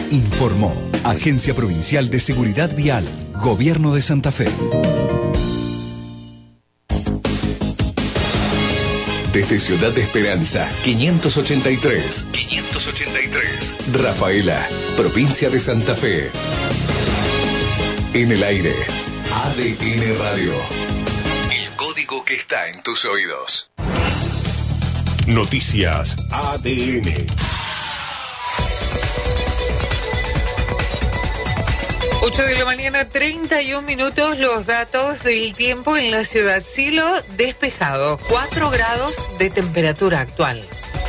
Informó Agencia Provincial de Seguridad Vial, Gobierno de Santa Fe. Desde Ciudad de Esperanza, 583. Rafaela, provincia de Santa Fe. En el aire, ADN Radio. El código que está en tus oídos. Noticias ADN. 8 de la mañana, 31 minutos, los datos del tiempo en la ciudad. Cielo despejado, 4 grados de temperatura actual.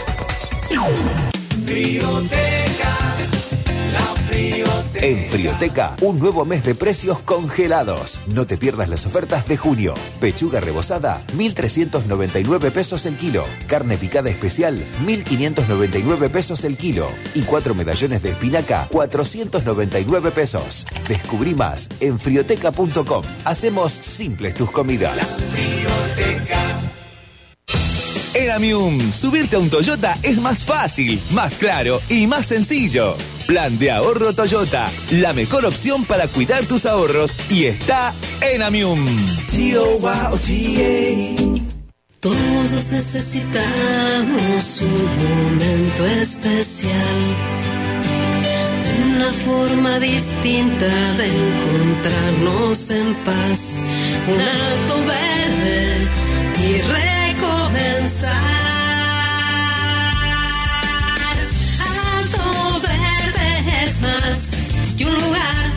En Frioteca, un nuevo mes de precios congelados. No te pierdas las ofertas de junio. Pechuga rebozada, 1.399 pesos el kilo. Carne picada especial, 1.599 pesos el kilo. Y 4 medallones de espinaca, 499 pesos. Descubrí más en frioteca.com. Hacemos simples tus comidas. En Amium, subirte a un Toyota es más fácil, más claro y más sencillo. Plan de ahorro Toyota, la mejor opción para cuidar tus ahorros y está en Amium. Todos necesitamos un momento especial, una forma distinta de encontrarnos en paz, un alto verde y recomenzar. Alto Verde es más que un lugar.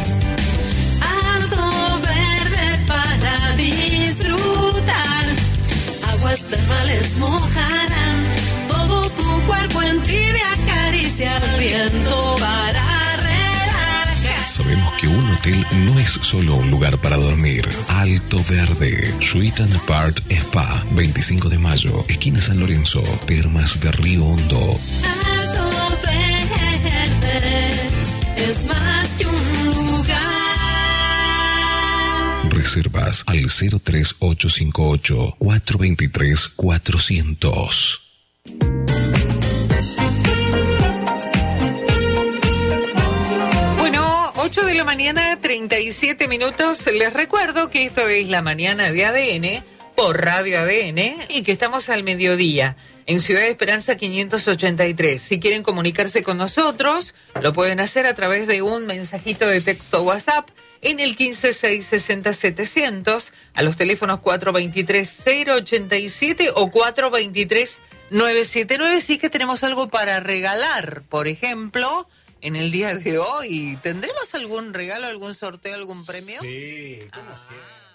Alto Verde para disfrutar. Aguas termales mojarán todo tu cuerpo en tibia caricia al viento para relajar. Sabemos que un hotel no es solo un lugar para dormir. Alto Verde, Suite and Apart Spa, 25 de mayo, esquina San Lorenzo, Termas de Río Hondo. Alto Verde es más que un lugar. Reservas al 03858 423 400. Bueno, 8 de la mañana, 37 minutos. Les recuerdo que esto es la mañana de ADN por Radio ADN y que estamos al mediodía en Ciudad de Esperanza 583. Si quieren comunicarse con nosotros, lo pueden hacer a través de un mensajito de texto WhatsApp en el 15660-700, a los teléfonos 423-087 o 423-979. Si es que tenemos algo para regalar, por ejemplo, en el día de hoy. ¿Tendremos algún regalo, algún sorteo, algún premio? Sí, ¿cómo siempre?